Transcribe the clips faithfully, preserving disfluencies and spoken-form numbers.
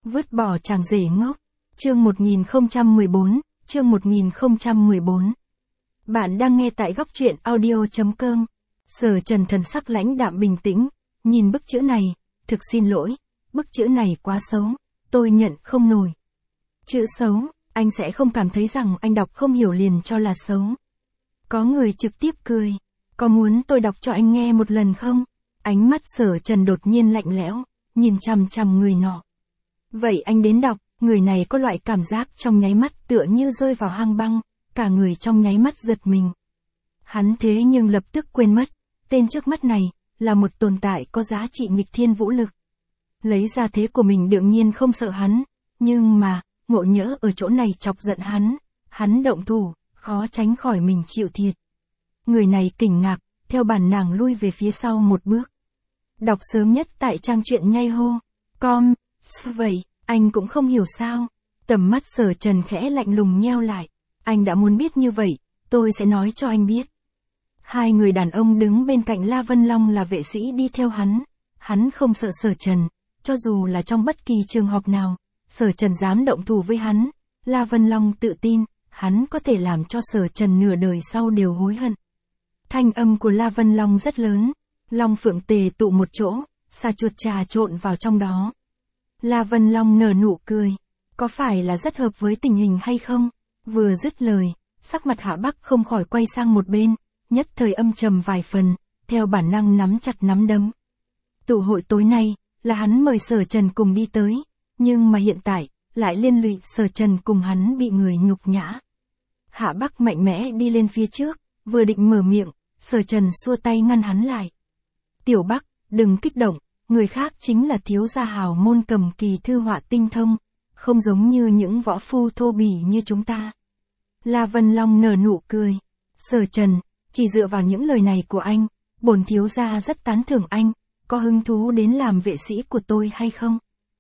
Vứt bỏ chàng rể ngốc. Chương một nghìn không trăm mười bốn, chương một nghìn không trăm mười bốn. Bạn đang nghe tại góc truyện audio chấm com. Sở Trần thần sắc lãnh đạm bình tĩnh, nhìn bức chữ này, thực xin lỗi, bức chữ này quá xấu, tôi nhận không nổi. Chữ xấu, anh sẽ không cảm thấy rằng anh đọc không hiểu liền cho là xấu. Có người trực tiếp cười, có muốn tôi đọc cho anh nghe một lần không? Ánh mắt Sở Trần đột nhiên lạnh lẽo, nhìn chằm chằm người nọ. Vậy anh đến đọc. Người này có loại cảm giác trong nháy mắt tựa như rơi vào hang băng, cả người trong nháy mắt giật mình. Hắn thế nhưng lập tức quên mất, tên trước mắt này, là một tồn tại có giá trị nghịch thiên vũ lực. Lấy ra thế của mình đương nhiên không sợ hắn, nhưng mà, ngộ nhỡ ở chỗ này chọc giận hắn, hắn động thủ, khó tránh khỏi mình chịu thiệt. Người này kinh ngạc, theo bản năng lui về phía sau một bước. Đọc sớm nhất tại trang truyện nhây hô, com, vậy. Anh cũng không hiểu sao. Tầm mắt Sở Trần khẽ lạnh lùng nheo lại. Anh đã muốn biết như vậy, tôi sẽ nói cho anh biết. Hai người đàn ông đứng bên cạnh La Vân Long là vệ sĩ đi theo hắn. Hắn không sợ Sở Trần, cho dù là trong bất kỳ trường học nào, Sở Trần dám động thủ với hắn. La Vân Long tự tin, hắn có thể làm cho Sở Trần nửa đời sau đều hối hận. Thanh âm của La Vân Long rất lớn, Long Phượng tề tụ một chỗ, xà chuột trà trộn vào trong đó. La Vân Long nở nụ cười, có phải là rất hợp với tình hình hay không? Vừa dứt lời, sắc mặt Hạ Bắc không khỏi quay sang một bên, nhất thời âm trầm vài phần, theo bản năng nắm chặt nắm đấm. Tụ hội tối nay, là hắn mời Sở Trần cùng đi tới, nhưng mà hiện tại, lại liên lụy Sở Trần cùng hắn bị người nhục nhã. Hạ Bắc mạnh mẽ đi lên phía trước, vừa định mở miệng, Sở Trần xua tay ngăn hắn lại. Tiểu Bắc, đừng kích động. Người khác chính là thiếu gia hào môn cầm kỳ thư họa tinh thông, không giống như những võ phu thô bỉ như chúng ta. La Vân Long nở nụ cười. Sở Trần, chỉ dựa vào những lời này của anh, bổn thiếu gia rất tán thưởng anh, có hứng thú đến làm vệ sĩ của tôi hay không?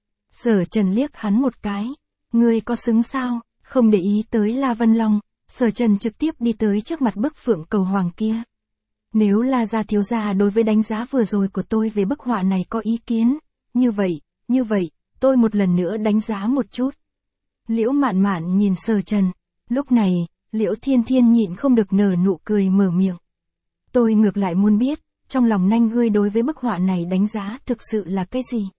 Sở Trần liếc hắn một cái. Ngươi có xứng sao? Không để ý tới La Vân Long, Sở Trần trực tiếp đi tới trước mặt bức phượng cầu hoàng kia. Nếu La gia thiếu gia đối với đánh giá vừa rồi của tôi về bức họa này có ý kiến, như vậy, như vậy, tôi một lần nữa đánh giá một chút. Liễu Mạn Mạn nhìn Sở Trần, lúc này, Liễu Thiên Thiên nhịn không được nở nụ cười mở miệng. Tôi ngược lại muốn biết, trong lòng nanh ngươi đối với bức họa này đánh giá thực sự là cái gì?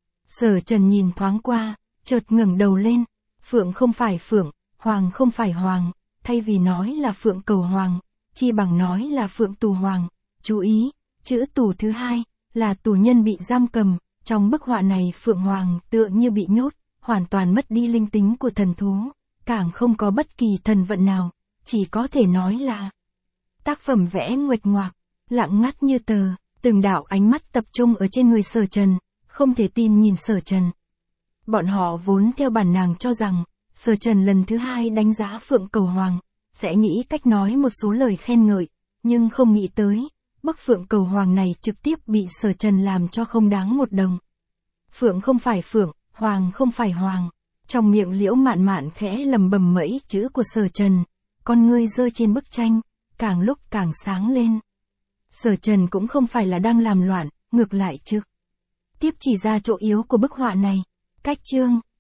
Sở Trần nhìn thoáng qua, chợt ngẩng đầu lên, phượng không phải phượng, hoàng không phải hoàng, thay vì nói là phượng cầu hoàng. Chi bằng nói là phượng tù hoàng, chú ý, chữ tù thứ hai, là tù nhân bị giam cầm, trong bức họa này phượng hoàng tựa như bị nhốt, hoàn toàn mất đi linh tính của thần thú, càng không có bất kỳ thần vận nào, chỉ có thể nói là tác phẩm vẽ nguệch ngoạc, lặng ngắt như tờ, từng đạo ánh mắt tập trung ở trên người Sở Trần, không thể tin nhìn Sở Trần. Bọn họ vốn theo bản năng cho rằng, Sở Trần lần thứ hai đánh giá phượng cầu hoàng, sẽ nghĩ cách nói một số lời khen ngợi, nhưng không nghĩ tới, bức phượng cầu hoàng này trực tiếp bị Sở Trần làm cho không đáng một đồng. Phượng không phải phượng, hoàng không phải hoàng, trong miệng Liễu Mạn Mạn khẽ lầm bầm mấy chữ của Sở Trần, con ngươi rơi trên bức tranh, càng lúc càng sáng lên. Sở Trần cũng không phải là đang làm loạn, ngược lại trực tiếp chỉ ra chỗ yếu của bức họa này. Cách chương,